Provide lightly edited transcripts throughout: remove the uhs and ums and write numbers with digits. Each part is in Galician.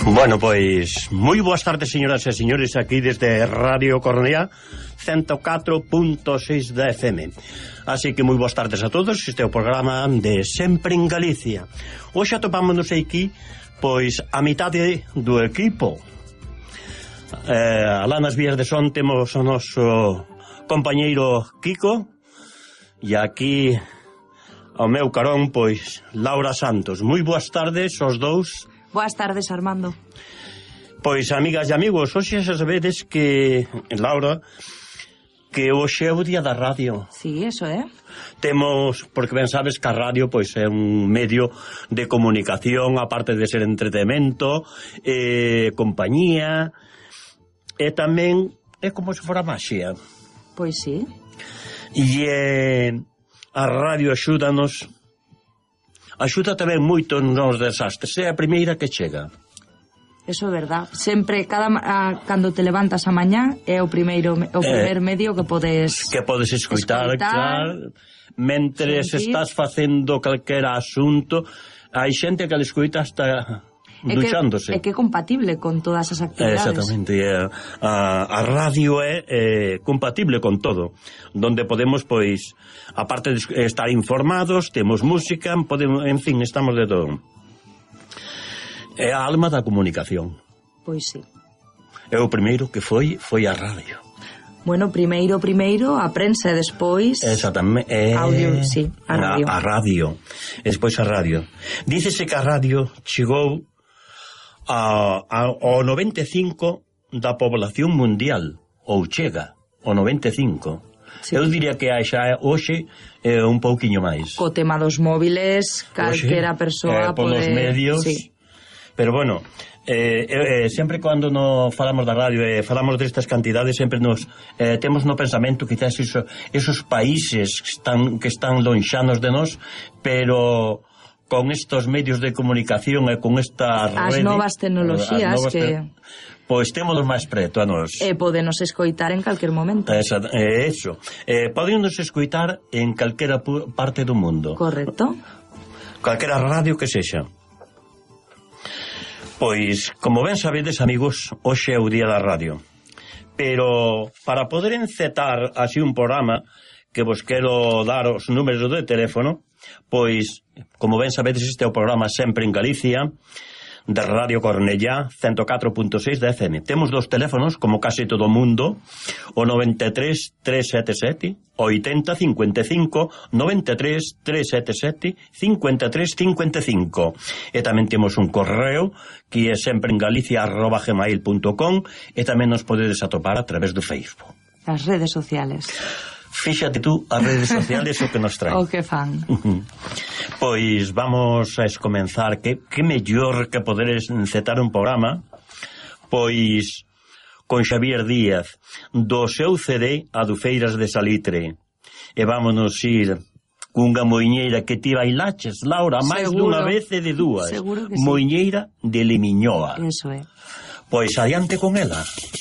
Bueno, pois moi boas tardes, señoras e señores, aquí desde Radio Cornellá 104.6 da FM. Así que moi boas tardes a todos. Este é o programa de Sempre en Galicia. Hoxe atopámonos aquí pois a mitade do equipo. Alá nas vías de son temos o noso compañeiro Kiko, e aquí ao meu carón pois Laura Santos. Moi boas tardes aos dous. Boas tardes, Armando. Pois, amigas e amigos, hoxe xa sabedes que, Laura, que hoxe é o día da radio. Sí, eso é. Temos, porque ben sabes que a radio pois é un medio de comunicación, aparte de ser entretemento, compañía, e tamén é como se fora maxia. Pois sí. E a radio axúdanos, axuda tamén moito nos desastres, é a primeira que chega. Eso é verdad. Sempre, cando te levantas a mañá, é o primer medio que podes escoitar. Claro, mentres estás facendo calquera asunto, hai xente que le escoita hasta duchándose. É que é compatible con todas as actividades. Exactamente. A radio é compatible con todo, donde podemos, pois, aparte de estar informados, temos música, podemos, en fin, estamos de todo. É a alma da comunicación. Pois sí. É o primeiro que foi a radio. Bueno, primeiro a prensa e despois... Exactamente. Audio, sí, a radio. A radio. E despois a radio. Dícese que a radio chegou ao 95 da población mundial, ou chega ao 95. Sí. Eu diría que xa hoxe un pouquiño máis. Co tema dos móviles, calquera persoa pode... Polos medios... Sí. Pero bueno, sempre cando no falamos da radio e falamos destas cantidades, sempre nos temos no pensamento quizás esos países que están lonxanos de nós, pero con estos medios de comunicación e con esta rede, as novas tecnoloxías pois temos máis preto a nós. E podenos escoitar en calquer momento. Eso. Podenos escoitar en calquera parte do mundo. Correcto. Calquera radio que sexa. Pois, como ben sabedes, amigos, hoxe é o día da radio. Pero, para poder encetar así un programa, que vos quero dar os números de teléfono, pois, como ben sabedes, este é o programa Sempre en Galicia, de Radio Cornellá 104.6 da FM. Temos dos teléfonos, como case todo o mundo, o 93 377 80 55, 93 377 53 55. E tamén temos un correo que é sempreengalicia@gmail.com, e tamén nos podedes atopar a través do Facebook. As redes sociales. Fíxate tú, as redes sociales o que nos traen. O que fan. Pois vamos a comenzar. Que mellor que poder encetar un programa, pois con Xavier Díaz, do seu CD Adufeiras de Salitre. E vámonos ir cunha moiñeira que ti bailaches, Laura, máis dunha vez e de dúas. Seguro que sí. Moiñeira de Limiñoa. Eso é. Pois adiante con ela.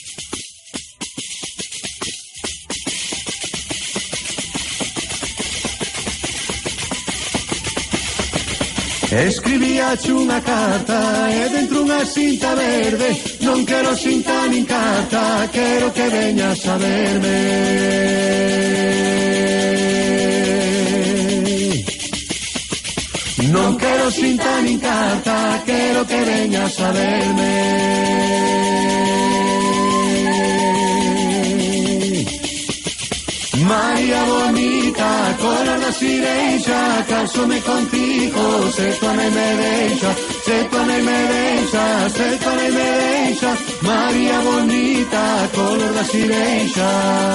Escribíache unha carta e dentro unha cinta verde. Non quero cinta nin carta, quero que veñas a verme. Non quero cinta nin carta, quero que veñas a verme. María bonita, color da cireixa, casome contigo, se tu a me deixa, se tu a me deixa, se tu a me deixa. María bonita, color da cireixa.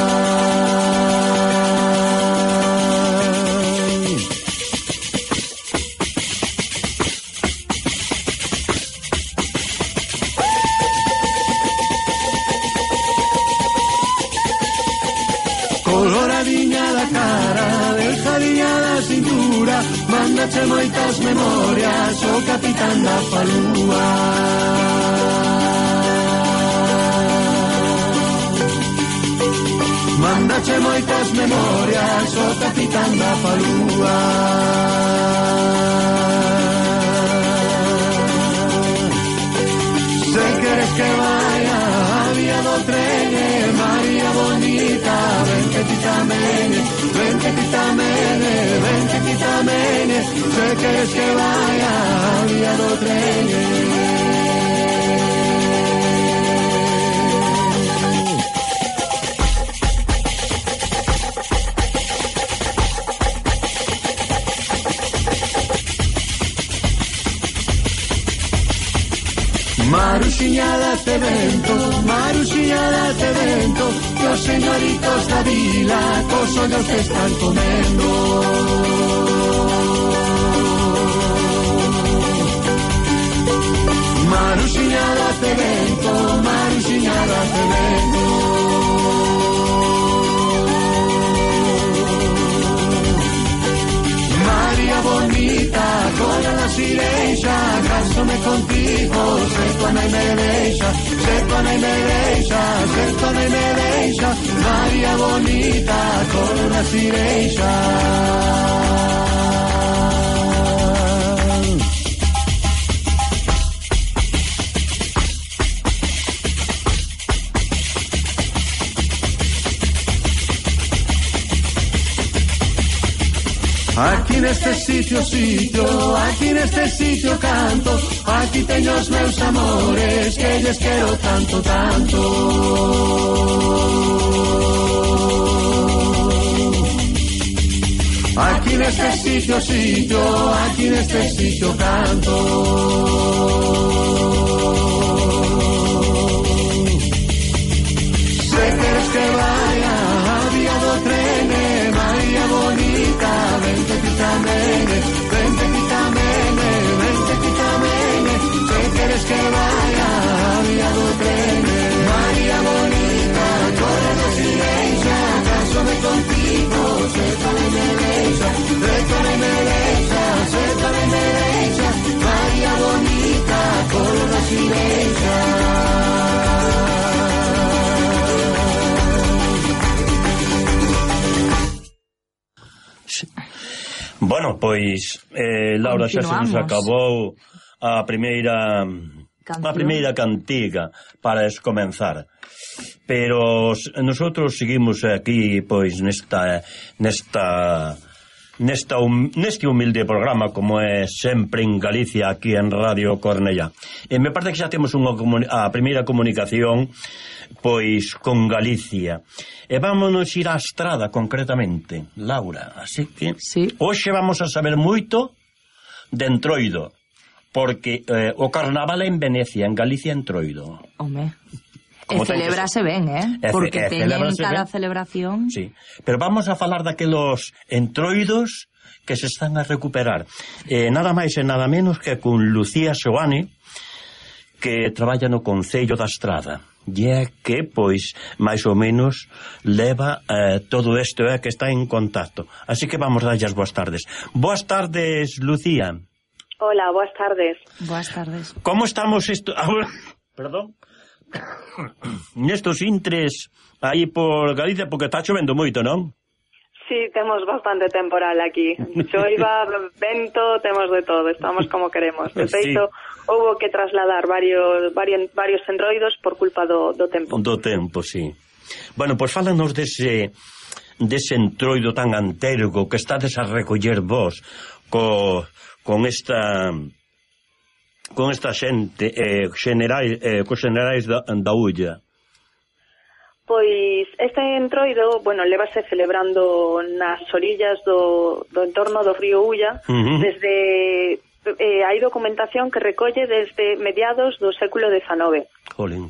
Coloradiña da cara, delgadiña da cintura, mándache moitas memorias o capitán da falúa. Mándache moitas memorias o capitán da falúa. tren. Maruxiñada te vento, que os señoritos da vila cos ollos te están comendo. Maruxiñada te vento, María bonita, cola la sireixa, cásome contigo, se tu nai me deixa, María bonita, cola la sireixa. Aquí neste sitio canto, aquí teño os meus amores, que lles quero tanto, tanto. Aquí neste sitio canto. Se queres que vaya a vía do tren, María bonita, vente aquí tamén, se queres que vaya a vía do tren, María bonita, corre na silencia, cásome contigo, se tamén me deixa, María bonita, corre na silencia. Bueno, pois Laura, xa se nos acabou a primeira cantiga para comenzar. Pero nosotros seguimos aquí pois neste humilde programa, como é sempre en Galicia, aquí en Radio Cornellá. E me parece que xa temos a primeira comunicación pois con Galicia. E vámonos ir á Estrada concretamente, Laura, así que sí. Hoxe vamos a saber moito de Entroido, porque o carnaval é en Venecia, en Galicia Entroido. Home, e celebrase ben, porque teñen cada celebración. Sí, pero vamos a falar daquelos entroidos que se están a recuperar. Nada máis e nada menos que con Lucía Xoane, que traballa no Concello da Estrada. E é que, pois, máis ou menos leva todo isto, que está en contacto. Así que vamos darlle as boas tardes. Boas tardes, Lucía. Hola, boas tardes. Boas tardes. Como estamos perdón? Nestos intres aí por Galicia, porque está chovendo moito, non? Sí, temos bastante temporal aquí. Choiva, vento, temos de todo, estamos como queremos. De feito, houbo que trasladar varios entroidos por culpa do tempo. Do tempo, sí. Bueno, pois fálanos dese entroido tan antergo que estades a recoller vos con esta xente cos generais da Ulla. Pois este entroido, lévase celebrando nas orillas do entorno do río Ulla, desde hai documentación que recolle desde mediados do século XIX. Jolín.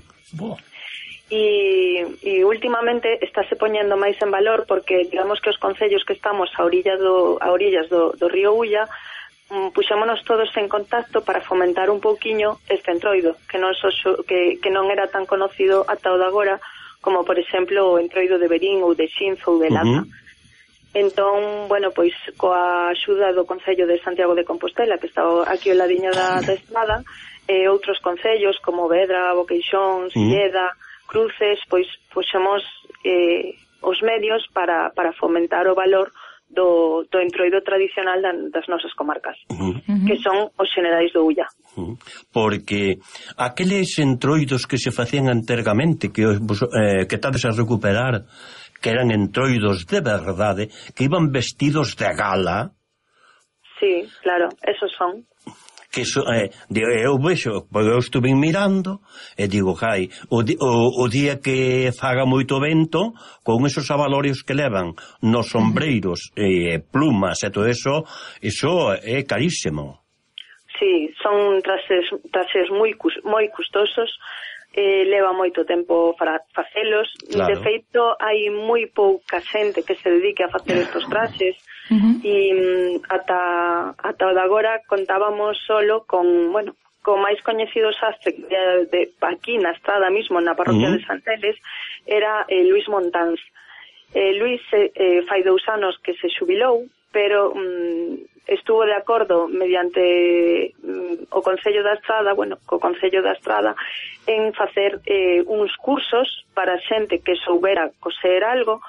E últimamente estáse poñendo máis en valor porque digamos que os concellos que estamos a orillas do río Ulla puxémonos todos en contacto para fomentar un pouquiño este entroido, que non era tan conocido ata o de agora, como por exemplo o entroido de Verín ou de Xinzo ou de Lata. Entón, pois coa axuda do Concello de Santiago de Compostela, que está aquí ao ladiño da Estrada, e outros concellos como Vedra, Boqueixón, Silleda, Cruces, pois puxemos os medios para fomentar o valor do entroido tradicional das nosas comarcas, que son os xenerais do Ulla. Porque aqueles entroidos que se facían antergamente, que estades a recuperar, que eran entroidos de verdade, que iban vestidos de gala. Sí, claro, esos son. que eu vexo, porque eu estuve mirando e digo, o día que faga moito vento, con esos abalorios que levan nos sombreiros, plumas e todo eso é carísimo. Sí, son traxes moi custosos, leva moito tempo facelos. Claro. De feito, hai moi pouca xente que se dedique a facer estos traxes, e ata de agora contábamos solo con máis coñecido sastre de aquí na estrada mismo, na parroquia de Santeles, era Luis Montáns. Luis fai 2 anos que se xubilou, pero estuvo de acordo mediante o Concello da Estrada, co Concello da Estrada, en facer uns cursos para xente que soubera coser algo,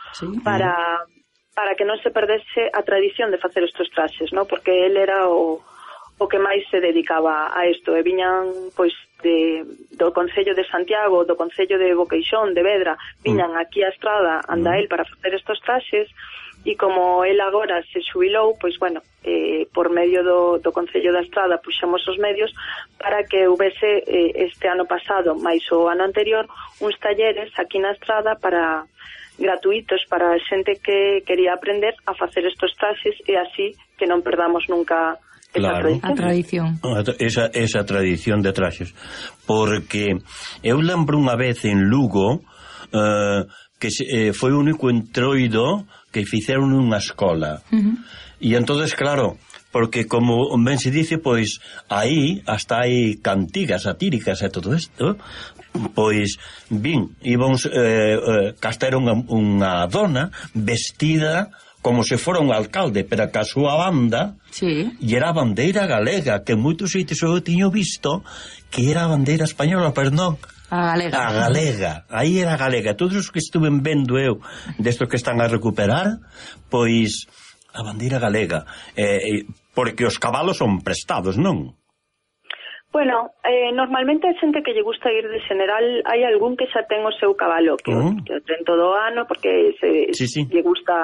para que non se perdese a tradición de facer estes traxes, ¿no? Porque él era o que máis se dedicaba a isto, e viñan pois do Concello de Santiago, do Concello de Boqueixón, de Vedra, viñan aquí a Estrada, anda él para facer estes traxes. E como el agora se xubilou, pois por medio do Concello da Estrada puxemos os medios para que houvese este ano pasado, máis o ano anterior, uns talleres aquí na Estrada gratuitos para a xente que quería aprender a facer estos traxes, e así que non perdamos nunca esa tradición. Esa tradición de traxes. Porque eu lembro unha vez en Lugo que foi o único entroido que fixeron nunha escola. E entonces, claro, porque como ben se dice, pois aí hasta hai cantigas satíricas e todo isto, pois íbamos castar unha dona vestida como se fora un alcalde, pero que a súa banda e era a bandeira galega, que en moitos sitios eu tiño visto que era a bandeira española, perdón, a galega, aí era a galega. Todos os que estuven vendo eu destos que están a recuperar, pois a bandeira galega, porque os cabalos son prestados, non? Normalmente a xente que lle gusta ir de general, hai algún que xa ten o seu cabalo, que o ten todo o ano, porque lle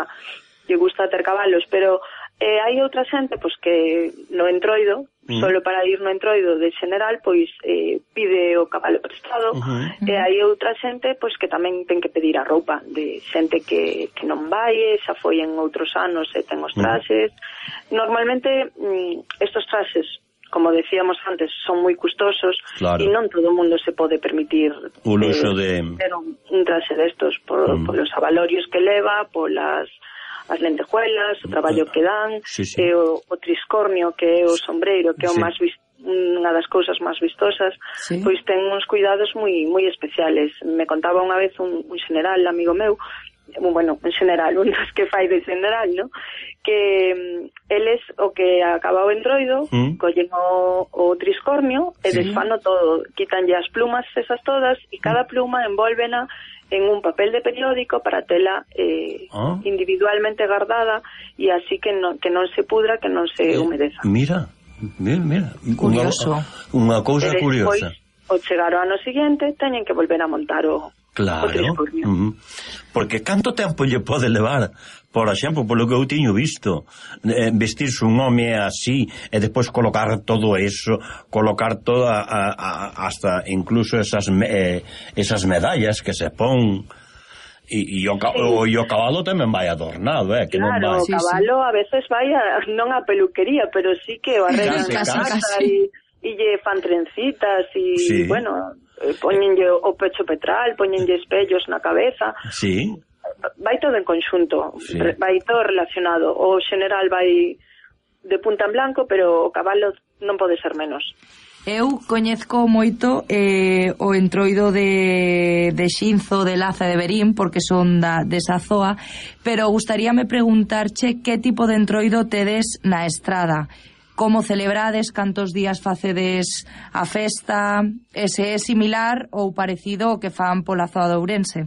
gusta ter cabalos, pero hai outra xente pois que no entroido, solo para ir no entroido de general, pois pide o cabalo prestado, e hai outra xente pois que tamén ten que pedir a roupa de xente que non vai, xa foi en outros anos e ten os traxes. Normalmente estos traxes, como decíamos antes, son moi custosos, e non todo o mundo se pode permitir o luxo de ter un traxe destos polos abalorios que leva, polas as lentejuelas, o traballo que dan, o triscornio, que é o sombreiro, que é o máis unha das cousas máis vistosas, pois ten uns cuidados moi especiales. Me contaba unha vez un general amigo meu, un general, un dos que fai de general, ¿no? Que eles o que acaba o entroido, collen o triscornio e desfano todo, quitanlle as plumas esas todas, e cada pluma envólvena en un papel de periódico para tela individualmente guardada, e así que non se pudra, que non se humedeza. Mira, curioso. Unha cousa curiosa. O chegar ao ano seguinte teñen que volver a montar o triscornio. Porque canto tempo lle pode levar, por exemplo, polo que eu tiño visto, vestirse un home así e depois colocar todo eso, colocar toda hasta incluso esas medallas que se pon, e o cabalo tamén vai adornado, que non vai. O cabalo a veces vai non a peluquería, pero sí que o arreglan na casa e lle fan trencitas e poñenlle o pecho petral, poñenlle espellos na cabeza. Vai todo en conxunto, vai todo relacionado. O general vai de punta en blanco, pero o cabalo non pode ser menos. Eu coñezco moito o entroido de Xinzo, de Laza e de Verín, porque son desa zoa, pero gustaríame preguntarche que tipo de entroido tedes na estrada. Como celebrades, cantos días facedes a festa, se é similar ou parecido ao que fan pola zoa de Ourense?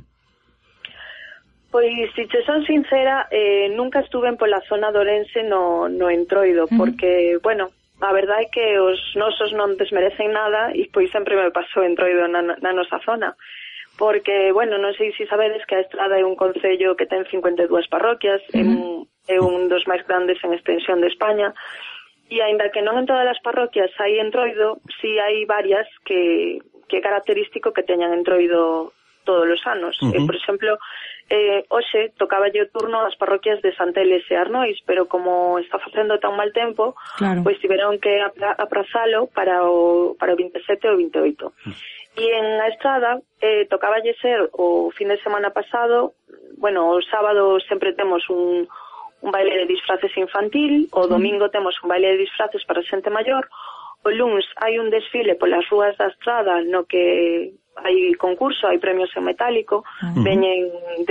Pois, se che son sincera, nunca estuve pola zona de Ourense no entroido, porque, a verdade é que os nosos non desmerecen nada, e pois sempre me pasou entroido na nosa zona. Porque, non sei se sabedes que a Estrada é un concello que ten 52 parroquias, é un dos máis grandes en extensión de España, E aínda que non en todas as parroquias hai entroido, si hai varias que é característico que teñan entroido todos os anos. Por exemplo, hoxe tocáballe o turno ás parroquias de Santeles e Arnois, pero como está facendo tan mal tempo, pois tiveron que aprazalo para o 27 e o 28. E en a Estrada tocáballe ser o fin de semana pasado, bueno, o sábado sempre temos un baile de disfraces infantil, o domingo temos un baile de disfraces para xente maior, o luns hai un desfile polas rúas da Estrada no que hai concurso, hai premios en metálico, veñen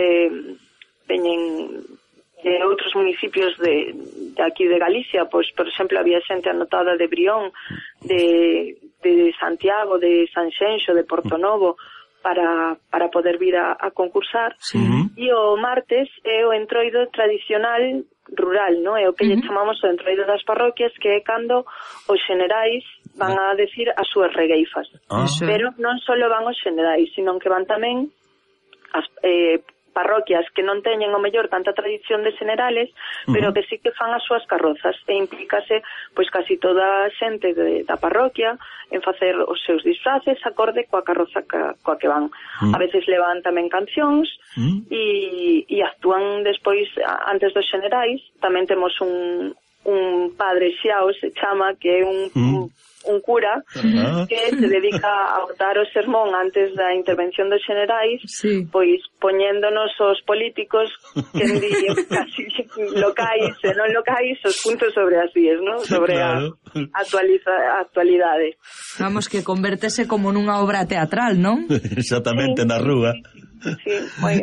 de outros municipios de aquí de Galicia, pois, por exemplo, había xente anotada de Brión, de Santiago, de Sanxenxo, de Portonovo, para poder vir a concursar. E o martes é o entroido tradicional rural, non? É o que lle chamamos o entroido das parroquias, que é cando os xenerais van a decir as súas regueifas. Pero non só van os xenerais, sino que van tamén as parroquias que non teñen o mellor tanta tradición de xenerales, pero que sí que fan as súas carrozas, e implícase pois casi toda a xente da parroquia en facer os seus disfraces acorde coa carroza coa que van. A veces levan tamén cancións e actúan despois antes dos xenerais. Tamén temos un padre xiao, se chama, que é un cura que se dedica a botar o sermón antes da intervención dos xenerais, pois poñéndonos os políticos que casi locais e non locais os puntos sobre as vías, non? Sobre a actualidade. Vamos, que convértese como nunha obra teatral, non? Exactamente, na rúa. Sí,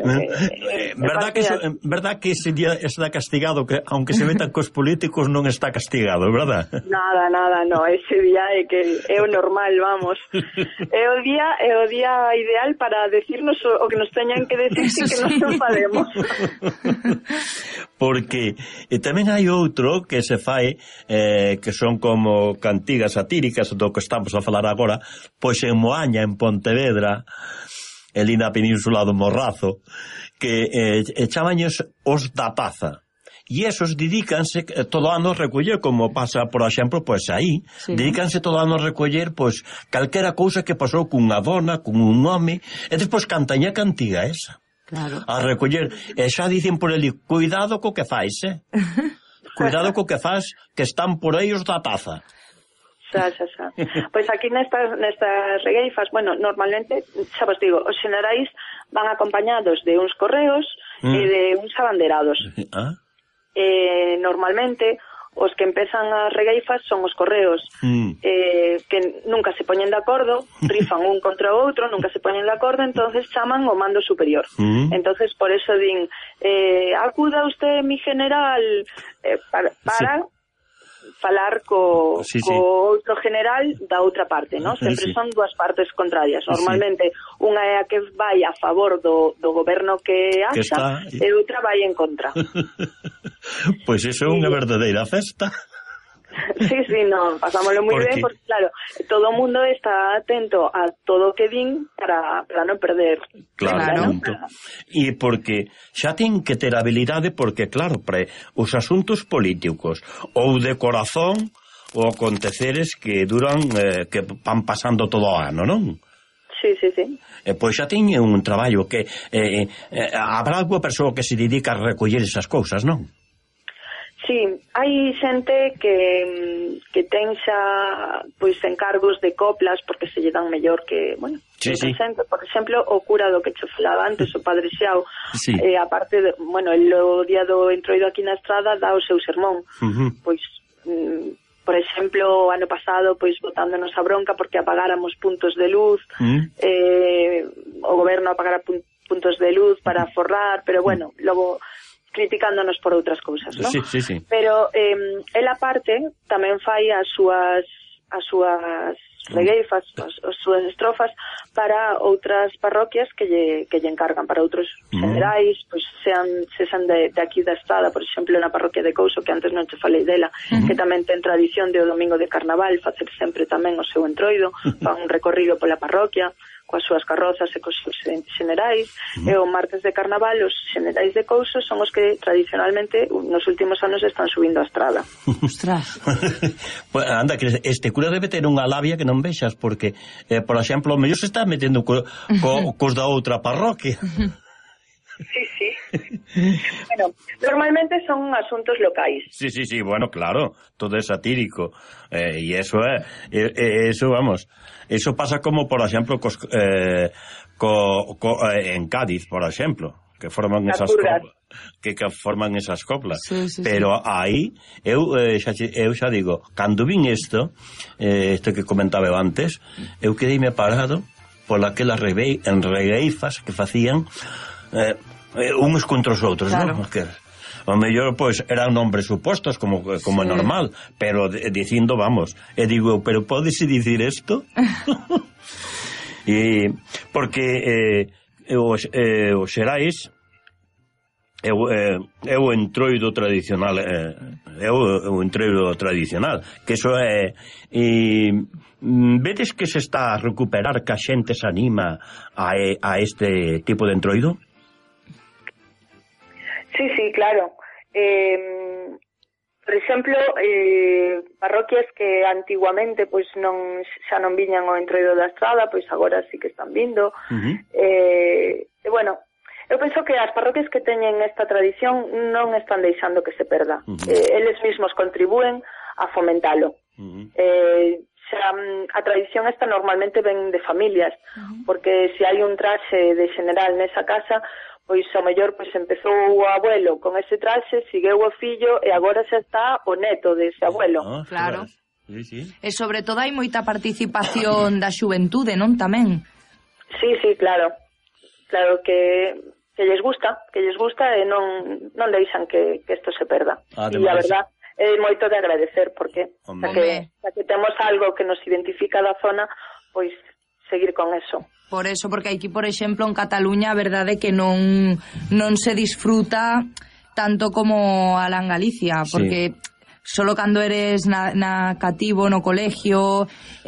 verdad que ese día está castigado, que aunque se metan cos políticos non está castigado, verdad? Nada, no, ese día é que é o normal, vamos. É o día ideal para decirnos o que nos teñan que decir sin que nos enfademos. Porque tamén hai outro que se fai que son como cantigas satíricas do que estamos a falar agora, pois en Moaña, en Pontevedra, ali na península do Morrazo, que chamaños os da Paza. E esos dedícanse todo ano a recoller, como pasa, por exemplo, pois aí, dedícanse todo ano a recoller, pois, calquera cousa que pasou cunha dona, cun un home, e despois cantan a cantiga esa. A recoller, e xa dicen por ali, cuidado co que fais, cuidado co que faz, que están por aí os da Paza. Pois aquí nestas regueifas, bueno, normalmente, xa vos digo, os xenerais van acompañados de uns correos e de uns abanderados. Normalmente, os que empezan as regueifas son os correos, que nunca se poñen de acordo, rifan un contra o outro, nunca se poñen de acordo, entonces chaman o mando superior. Entonces, por eso din, acuda usted, mi general, para falar co outro general da outra parte, non? Sempre son dúas partes contrarias. Normalmente, unha é a que vai a favor do goberno que axa e outra vai en contra. Pois iso é unha verdadeira festa. Sí, no, pasámoslo moi ben, porque claro, todo o mundo está atento a todo o que din para non perder. Claro. E porque xa ten que ter habilidade, porque claro, os asuntos políticos ou de corazón ou aconteceres que duran, que van pasando todo o ano, non? Sí. Pois xa ten un traballo que habrá alguna persoa que se dedica a recoller esas cousas, non? Sí, hai xente que ten xa pois encargos de coplas porque se lle dan mellor que, bueno, por exemplo, o cura do que che falaba antes, o padre Xiao, aparte de, bueno, o día do entroido aquí na Estrada dá o seu sermón. Pois por exemplo, ano pasado, pois botándonos a bronca porque apagáramos puntos de luz, o goberno apagara puntos de luz para forrar, pero bueno, logo criticándonos por outras cousas, non? Sí. Pero el aparte tamén fai as súas regueifas, as súas estrofas para outras parroquias que lle encargan, para outros generais, pois sean de aquí da Estrada, por exemplo, na parroquia de Couso, que antes non te falei dela, que tamén ten tradición de o domingo de Carnaval facer sempre tamén o seu entroido, fan un recorrido pola parroquia coas súas carrozas e cos seus xenerais, e o martes de Carnaval os xenerais de Couso son os que tradicionalmente nos últimos anos están subindo a Estrada. Ostras. Pues, anda, que este cura debe ter unha labia que non vexas, porque, por exemplo, o mellor se está metendo cos da outra parroquia. Sí. Bueno, normalmente son asuntos locais. Sí, bueno, claro, todo é satírico. E eso eso, vamos, eso pasa como, por exemplo, en Cádiz, por exemplo, que forman esas coplas. Que forman esas coplas. Sí. Pero aí, eu xa digo, cando vin isto que comentaba eu antes, eu quedeime parado por aquelas regueifas que facían uns contra os outros, claro. Non? Que o mellor, pois, eran nombres supostos como é normal, pero dicindo, vamos, e digo, pero pódese dicir isto? E porque os xerais é o entroido tradicional, que iso é, vedes que se está a recuperar, que a xente se anima a este tipo de entroido? Sí, claro. Por exemplo, parroquias que antiguamente pois xa non viñan ao entroido da Estrada, pois agora sí que están vindo. Bueno, eu penso que as parroquias que teñen esta tradición non están deixando que se perda. Eles mesmos contribúen a fomentalo. A tradición esta normalmente ven de familias, porque se hai un traxe de xeneral nesa casa, pois ao mellor pois empezou o abuelo con ese traxe, segueu o fillo e agora xa está o neto dese abuelo. Claro. Sí. E sobre todo hai moita participación da xuventude, non, tamén? Sí, claro. Claro que lles gusta e non deixan que isto se perda. E a verdad é moito de agradecer, porque xa que temos algo que nos identifica da zona, pois seguir con eso. Por eso, porque aquí, por exemplo, en Cataluña, a verdade é que non se disfruta tanto como alá en Galicia, porque solo cando eres na cativo, no colegio,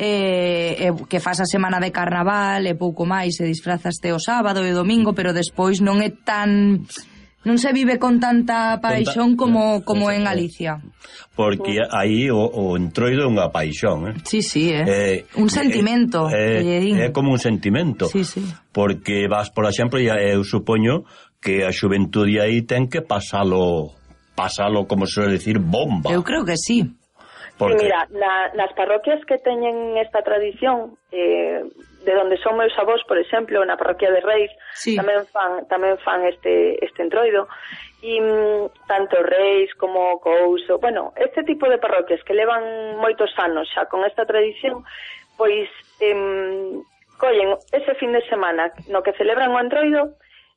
que fas a semana de Carnaval e pouco máis, e disfrazaste o sábado e o domingo, pero despois non é tan... non se vive con tanta paixón como en Galicia. Porque aí o entroido é unha paixón, Sí, un sentimento. É como un sentimento. Sí. Porque vas, por exemplo, eu supoño que a xuventude aí ten que pasalo, como se suele decir, bomba. Eu creo que sí. Porque... Sí, mira, nas parroquias que teñen esta tradición, de donde son meus avós, por exemplo, na parroquia de Reis, tamén fan este entroido, e tanto Reis como Couso, bueno, este tipo de parroquias que levan moitos anos xa con esta tradición, pois collen ese fin de semana no que celebran o entroido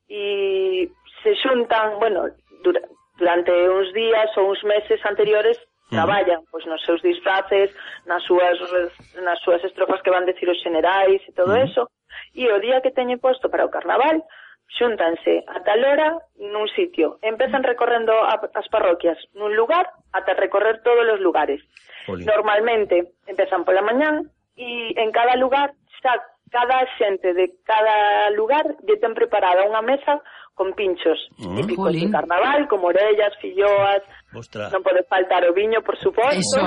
e se xuntan, bueno, durante uns días ou uns meses anteriores traballan pois nos seus disfraces, nas súas estrofas que van decir os xenerais e todo eso, e o día que teñen posto para o Carnaval xúntanse a tal hora nun sitio, empezan recorrendo as parroquias nun lugar ata recorrer todos os lugares. Normalmente empezan pola mañán e en cada lugar xa cada xente de cada lugar lle ten preparada unha mesa con pinchos típicos de Carnaval, como orellas, filloas. Ostras. Non pode faltar o viño, por suposto. Eso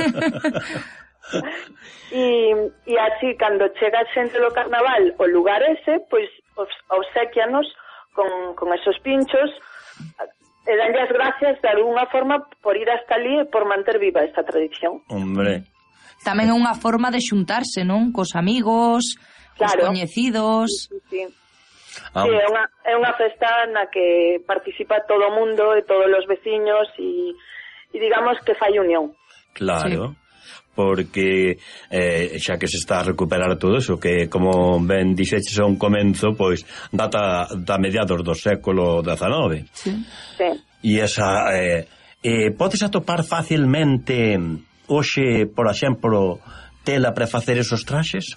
E así, cando chega xente do Carnaval o lugar ese, pois obsequianos con esos pinchos e danlle as gracias de alguna forma por ir hasta ali e por manter viva esta tradición. Hombre. Tamén é unha forma de xuntarse, non? Cos amigos, cos coñecidos. Sí. Sí, é unha festa na que participa todo o mundo e todos os veciños e digamos que fai unión. Claro, porque xa que se está a recuperar todo eso, que como ben dixeches a un comenzo, pois data da mediados do século XIX. Sí. E esa podes atopar facilmente hoxe, por exemplo, tela para facer esos traxes?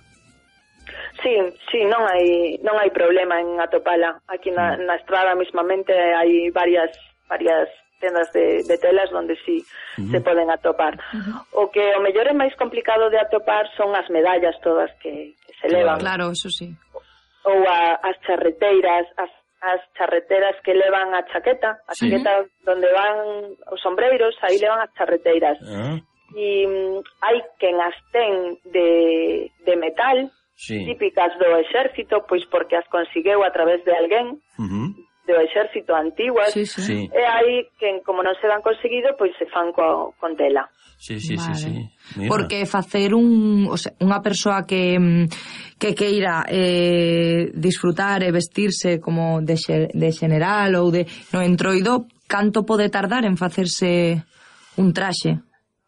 Sí, non hai problema en atopala. Aquí na estrada mismamente hai varias tendas de telas onde sí se poden atopar. O que o mellor é máis complicado de atopar son as medallas todas que se levan. Claro, eso sí. Ou as charreteiras, as charreteras que levan a chaqueta, chaqueta onde van os sombreiros, aí levan as charreteiras. E hai quen as ten de metal, típicas do exército, pois porque as consigueu a través de alguén do exército antiguas, e hai quen, como non se dan conseguido, pois se fan con tela. Sí. Porque facer unha persoa que queira disfrutar e vestirse como de xeneral ou de no entroido, canto pode tardar en facerse un traxe?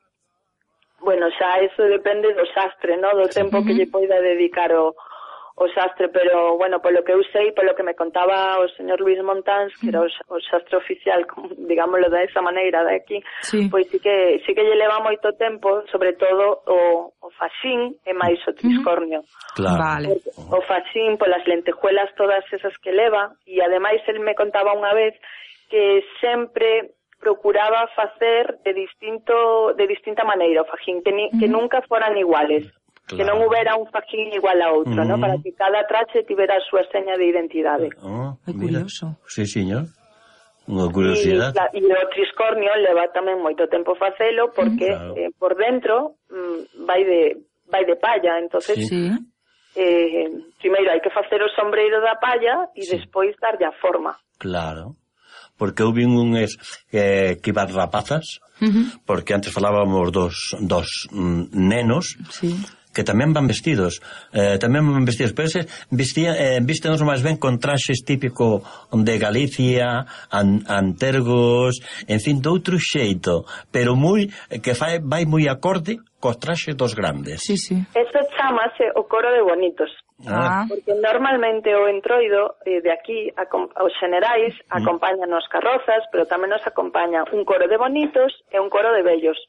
Bueno, xa eso depende do sastre, ¿no? Do tempo que lle poida dedicar o sastre, pero, bueno, polo que eu sei, polo que me contaba o señor Luis Montáns, que era o sastre oficial, digámoslo de esa maneira de aquí, pois sí que lle leva moito tempo, sobre todo o faxín e máis o triscornio. Claro. Vale. O faxín, polas lentejuelas todas esas que leva, e ademais el me contaba unha vez que sempre procuraba facer de distinta maneira o fajín, que nunca foran iguales, que non houbera un fajín igual a outro, ¿no? Para que cada traxe tivera a súa seña de identidade. É curioso. Sí, señor. Unha curiosidade. E o triscornio leva tamén moito tempo facelo, porque por dentro vai de palla, entonces primeiro hai que facer o sombreiro da palla e despois darlle a forma. Claro. Porque eu vin unhas que iban rapazas, porque antes falábamos dos nenos, que tamén van vestidos, pero ese vístenos máis ben con traxes típico de Galicia, antergos, en fin, de outro xeito, pero que vai moi acorde cos traxes dos grandes. Eso chamase o coro de bonitos. Porque normalmente o entroido de aquí, os xenerais, acompañan os carrozas, pero tamén nos acompaña un coro de bonitos e un coro de vellos.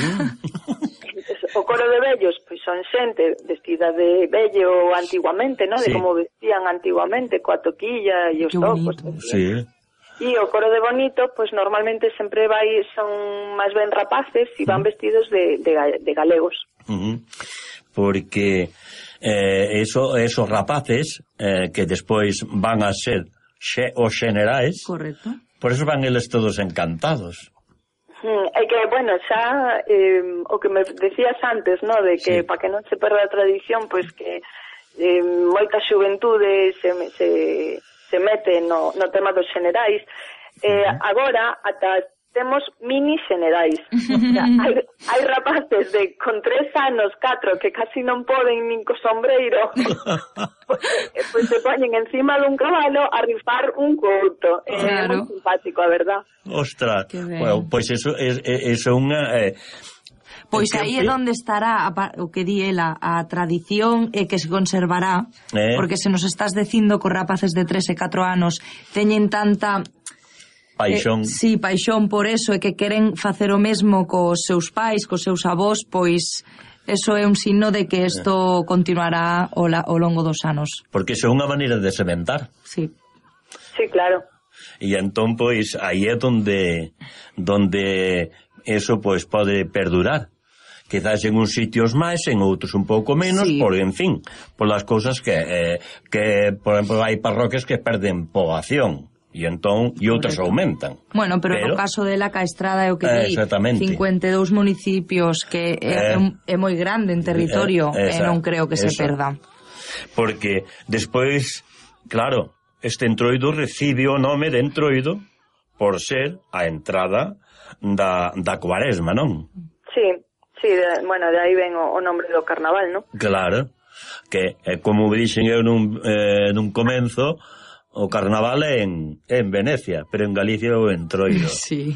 O coro de vellos, pois son xente vestida de vello antiguamente, ¿no? De como vestían antiguamente, coa toquilla e os tocos. E o coro de bonito, pois normalmente sempre son máis ben rapaces e van vestidos de galegos. Porque esos rapaces que despois van a ser os xenerais, correcto, por eso van eles todos encantados. É que, bueno, xa o que me decías antes, ¿no? De que para que non se perda a tradición, pois que moita xuventude se mete no tema dos xenerais. Agora, ata temos mini xenerais. O sea, hai rapaces con 3 anos, 4, que casi non poden nin co sombreiro, pois se poñen encima dun cabalo a rifar un co outro. É moi simpático, a verdad. Ostras, bueno, pois eso é unha... Pois aí é onde estará o que di ela, a tradición e que se conservará, porque se nos estás dicindo que os rapaces de 3 e 4 anos teñen tanta... paixón. Paixón por eso, e que queren facer o mesmo cos seus pais, cos seus avós, pois eso é un signo de que isto continuará ao longo dos anos. Porque iso é unha maneira de sementar. Sí, claro. E entón, pois, aí é donde eso, pois, pode perdurar. Quizás en uns sitios máis, en outros un pouco menos, por, en fin, polas cousas que por exemplo, hai parroquias que perden poboación. E entón, e outras aumentan. Bueno, pero no caso de la Caestrada é o que di, 52 municipios, que é moi grande en territorio, e non creo que se perda. Porque despois, claro, este entroido recibe o nome de entroido por ser a entrada da cuaresma, non? Sí, bueno, de aí ven o nombre do carnaval, non? Claro, que como dixen eu nun comenzo, o carnaval en Venecia, pero en Galicia o entroido. Sí,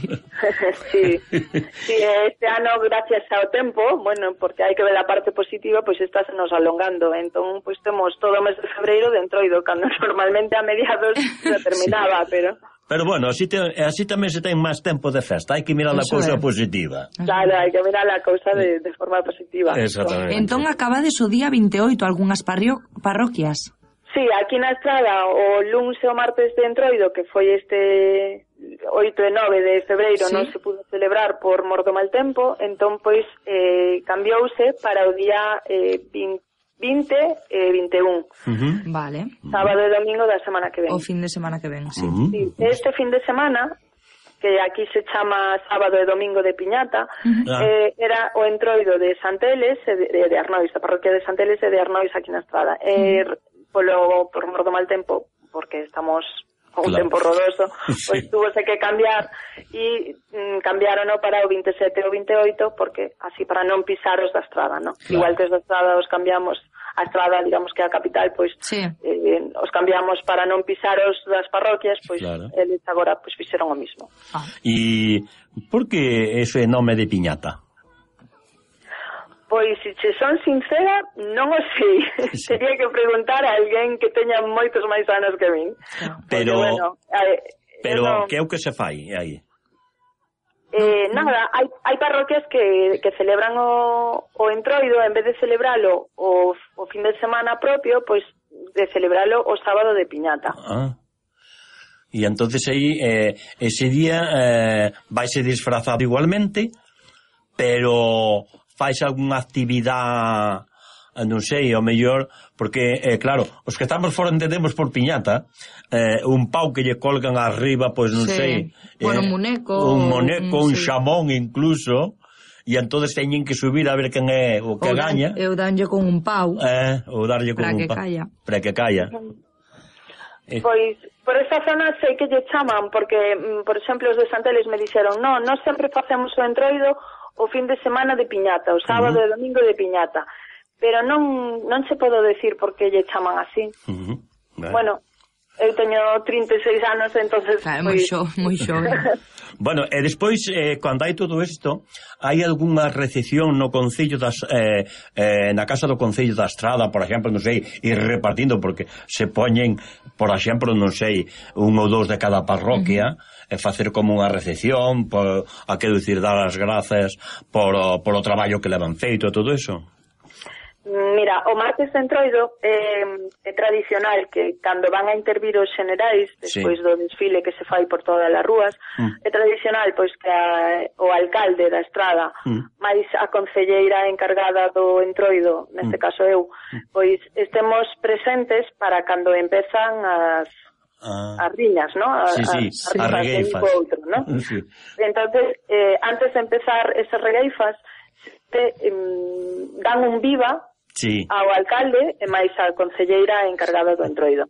este ano, gracias ao tempo, bueno, porque hai que ver a parte positiva, pois está se nos alongando, entón, pois temos todo o mes de febreiro de entroido, cando normalmente a mediados se terminaba, pero... Pero bueno, así tamén se ten máis tempo de festa. Hai que mirar a cousa positiva. Claro, hai que mirar a cousa de forma positiva. Exactamente. Entón acabades o día 28 algunhas parroquias. Sí, aquí na Estrada o luns e o martes de Entroido, que foi este 8 e 9 de febreiro, non se pudo celebrar por mor do mal tempo, entón pois cambiouse para o día 20 e 21. Vale. Sábado e domingo da semana que ven. O fin de semana que ven, sí. Sí, este fin de semana, que aquí se chama sábado e domingo de Piñata, era o Entroido de Santeles e de Arnois, a parroquia de Santeles e de Arnois aquí na Estrada. Por mor do mal tempo, porque estamos con un tempo rodoso, pois túvose que cambiar e cambiaron para o 27 e o 28 porque así para non pisar os da Estrada, ¿no? Igual que os da Estrada os cambiamos a Estrada, digamos que a capital, pois os cambiamos para non pisar os das parroquias, pois eles agora pois fixeron o mismo. E por que ese nome de Piñata? Pois, se che son sincera, non o sei. Tería que preguntar a alguén que teña moitos máis anos que min. Pero, porque, bueno, pero que é o que se fai aí? Nada, hai parroquias que celebran o Entroido, en vez de celebralo o fin de semana propio, pois de celebralo o sábado de Piñata. E entonces aí, ese día vaise disfrazado igualmente, pero fais algunha actividade, non sei, ao mellor, porque, claro, os que estamos fora entendemos por piñata, un pau que lle colgan arriba, pois non sei, bueno, un muñeco, un xamón incluso, e entonces teñen que subir a ver quen é o que gaña. Eu danlle con un pau. Ou darlle con un pau. Para que calla. Pois, por esa zona sei que lle chaman, porque, por exemplo, os de Santeles me dixeron, non sempre facemos o Entroido o fin de semana de Piñata, o sábado e domingo de Piñata, pero non se podo decir por que lle chaman así. Bueno, eu teño 36 anos, entonces... moi xove. Bueno, e despois, cando hai todo isto, hai algunha recepción no Concello na Casa do Concello da Estrada, por exemplo, non sei, ir repartindo, porque se poñen, por exemplo, non sei, un ou dous de cada parroquia, e facer como unha recepción, a que dicir, dar as grazas por o traballo que levan feito e todo iso. Mira, o martes de Entroido é tradicional que cando van a intervir os xenerais despois do desfile que se fai por todas as rúas, é tradicional pois que o alcalde da Estrada máis a concelleira encargada do Entroido, neste caso eu, pois estemos presentes para cando empezan as riñas, ¿no? As regueifas outro, ¿no? Entonces, antes de empezar esas regueifas dan un viva ao alcalde e máis á concelleira encargada do Entroido.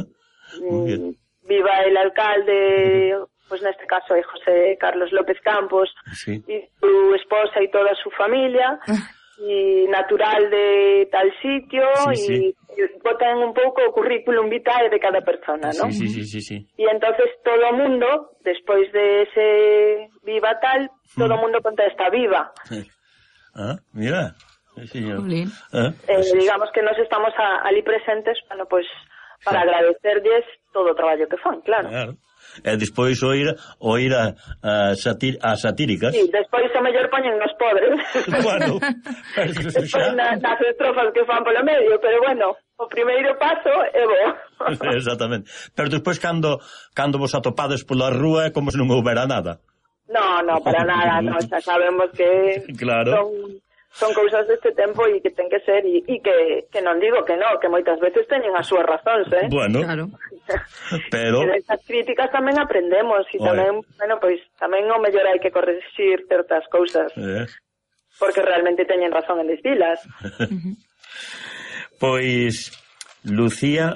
Viva el alcalde, pues neste caso é José Carlos López Campos, e su esposa e toda su familia, e natural de tal sitio, e botan un pouco o currículum vitae de cada persona, ¿no? E entonces todo o mundo, despois de ese viva tal, todo o mundo contesta viva. Mira, señor. Digamos que nos estamos ali presentes, bueno, pues para agradecerlles todo o traballo que fan, claro. E despois oír a satíricas. Sí, despois o mellor poñen nos pobres. Bueno, despois nas estrofas que fan polo medio, pero bueno, o primeiro paso é bo. Exactamente. Pero despois cando vos atopades pola rúa é como se non houbera nada. No, para nada, no, xa sabemos que son cousas deste tempo e que ten que ser e que non digo que no, que moitas veces teñen as súas razóns, Bueno, claro. Pero esas críticas tamén aprendemos e tamén, bueno, pois tamén o mellor hai que corregir certas cousas porque realmente teñen razón en desvilas. Pois, Lucía,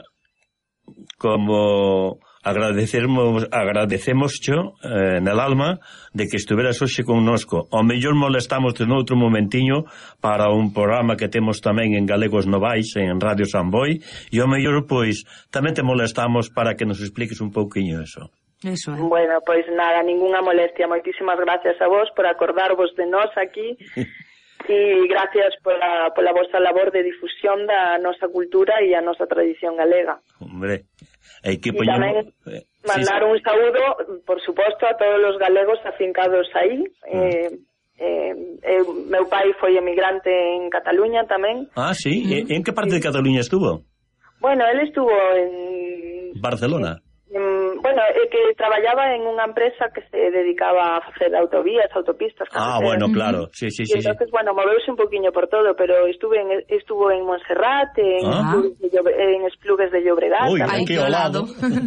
como agradecemoscho nel alma de que estuveras hoxe connosco. Ao mellor molestamos en outro momentiño para un programa que temos tamén en Galegos Novais, en Radio Samboy, e ao mellor, pois, tamén te molestamos para que nos expliques un pouquiño eso. Eso é. Bueno, pois nada, ninguna molestia. Moitísimas gracias a vos por acordarvos de nós aquí e gracias pola vosa labor de difusión da nosa cultura e a nosa tradición galega. Hombre, Hai que E tamén mandar un saúdo, por suposto, a todos os galegos afincados aí. Meu pai foi emigrante en Cataluña tamén. Ah, sí? En que parte de Cataluña estuvo? Bueno, él estuvo en... Barcelona. Bueno, que traballaba en unha empresa que se dedicaba a facer autovías, autopistas. Ah, bueno, claro. Sí. Entonces, bueno, moveuse un poquinho por todo, pero estuvo en Montserrat, en Esplugues de Llobregat. Uy, aquí ao lado.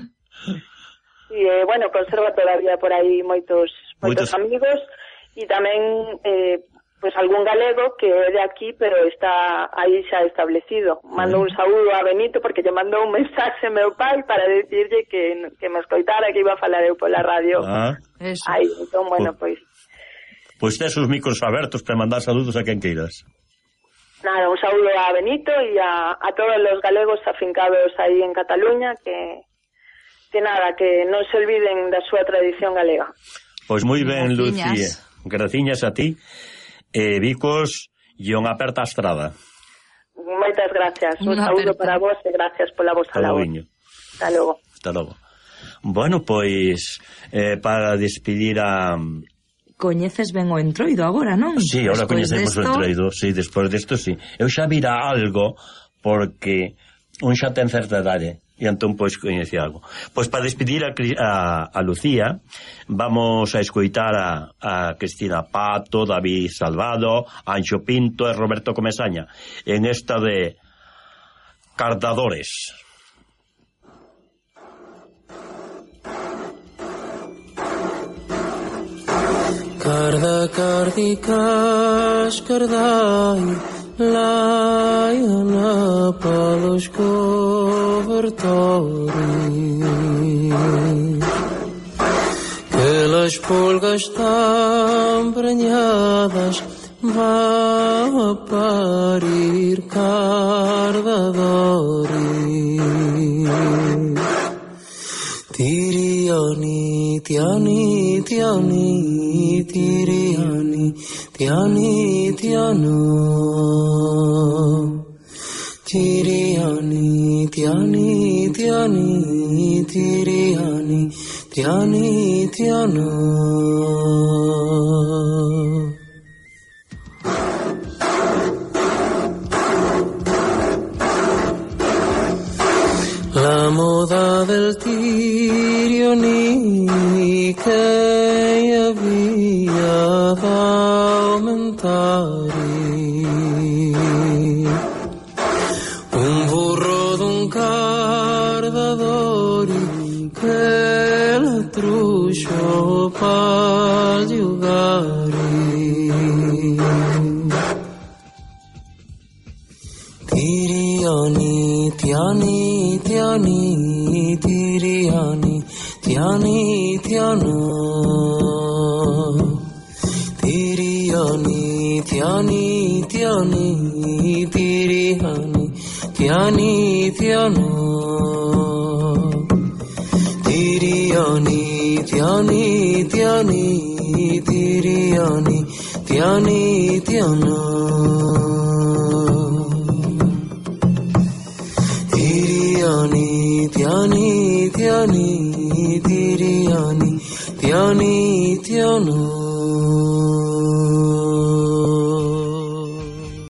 Y bueno, conserva todavía por aí moitos amigos e tamén pues algún galego que é de aquí, pero está aí xa establecido. Mando un saúdo a Benito porque lle mandou un mensaxe meu pai para decirlle que me escoitara, que iba a falar eu pola radio. Aí, entón, bueno, Pois tes os micros abertos para mandar saludos a quen queiras. Nada, un saúdo a Benito e a todos os galegos afincados aí en Cataluña que nada, que non se olviden da súa tradición galega. Pois moi ben, Lucía. Graciñas a ti. Vicos e unha aperta estrada. Moitas gracias. Un saúdo para vos e gracias pola vosa labor. Hasta logo. Hasta logo. Bueno, pois para despedir a... Coñeces ben o Entroido agora, non? Sí, agora coñecemos o Entroido. Sí, despois desto, sí. Eu xa vira algo porque un xa ten certa idade. E entón, pois, coñece algo. Pois, para despedir a Lucía, vamos a escoitar a Cristina Pato, David Salvado, Anxo Pinto e Roberto Comesaña en esta de Cardadores. Carda, cardicas, cardai, laiana pelos cobertores, que las pulgas estão prenhadas, vá a parir cardadores. Tiriani, tiani, tiani, tiriani, tiani, tiano. Tiriani, tiani, tiani, tiriani, tiani, tiano. La moda del tirioni que había de aumentar, un burro de un cardador que la trucho para jugar. Tiriani, tiani, tiani, tiriani, tiani, tiano. Tiriani, tiani, tiani, tiriani, tiani, tiano. Tiriani, tiani, tiani, tiriani, tiani, tiano. Tiriani, tiani, tiani, tiriani, tiani, tiano.